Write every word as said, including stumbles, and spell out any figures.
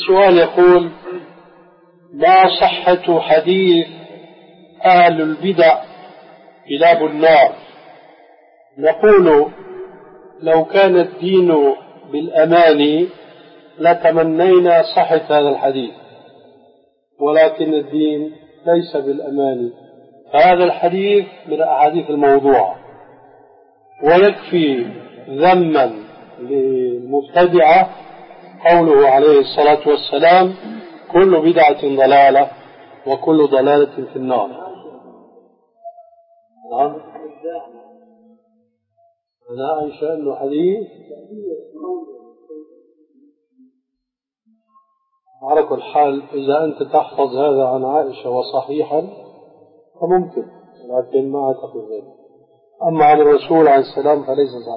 السؤال يقول: ما صحة حديث أهل البدع كلاب النار؟ نقول: لو كان الدين بالأماني لتمنينا صحة هذا الحديث، ولكن الدين ليس بالأماني، فهذا الحديث من الأحاديث الموضوعة. ويكفي ذما للمبتدعة قوله عليه الصلاة والسلام: كل بدعة ضلالة وكل ضلالة في النار. نعم، أنا عائشة أنه حديث على كل حال. إذا أنت تحفظ هذا عن عائشة وصحيحا فممكن، لكن ما أعتقد ذلك. أما عن الرسول عليه السلام فليس صحيح.